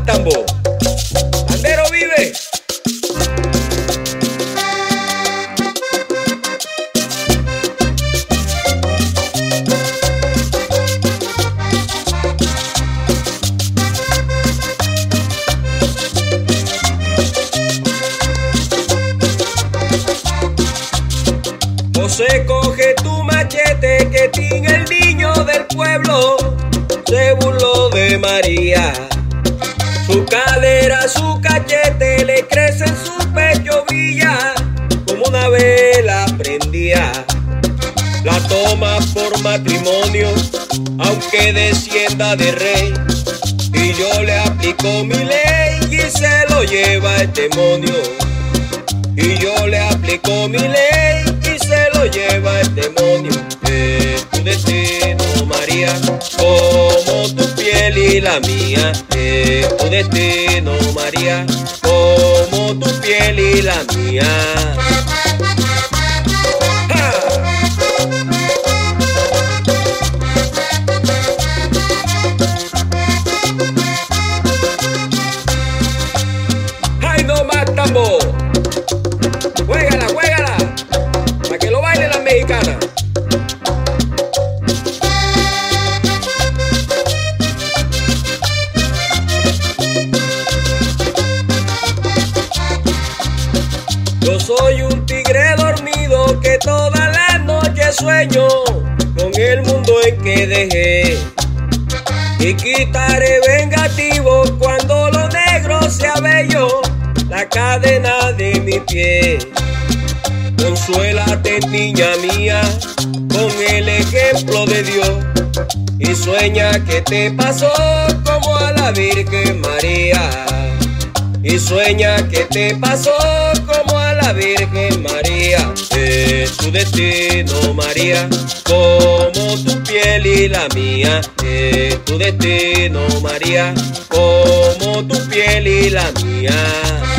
más tambo. Pandero vive. José, coge tu machete, que Tin, el niño del pueblo, se burló de María. Su cadera, su cachete, le crece en su pecho, brilla como una vela prendía. La toma por matrimonio, aunque descienda de rey, y yo le aplico mi ley y se lo lleva el demonio. Y yo le aplico mi ley y se lo lleva el demonio. Es tu destino, María, como tu piel y la mía. Es tu destino, María, como tu piel y la mía. ¡Ja! ¡Ay, no más tambo! Juégala, juégala, para que lo baile la mexicana. Yo soy un tigre dormido que toda la noche sueño con el mundo en que dejé, y quitaré vengativo cuando lo negro sea bello la cadena de mi pie. Consuélate, niña mía, con el ejemplo de Dios, y sueña que te pasó como a la Virgen María. Y sueña que te pasó como a la Virgen María. Es tu destino, María, como tu piel y la mía. Es tu destino, María, como tu piel y la mía.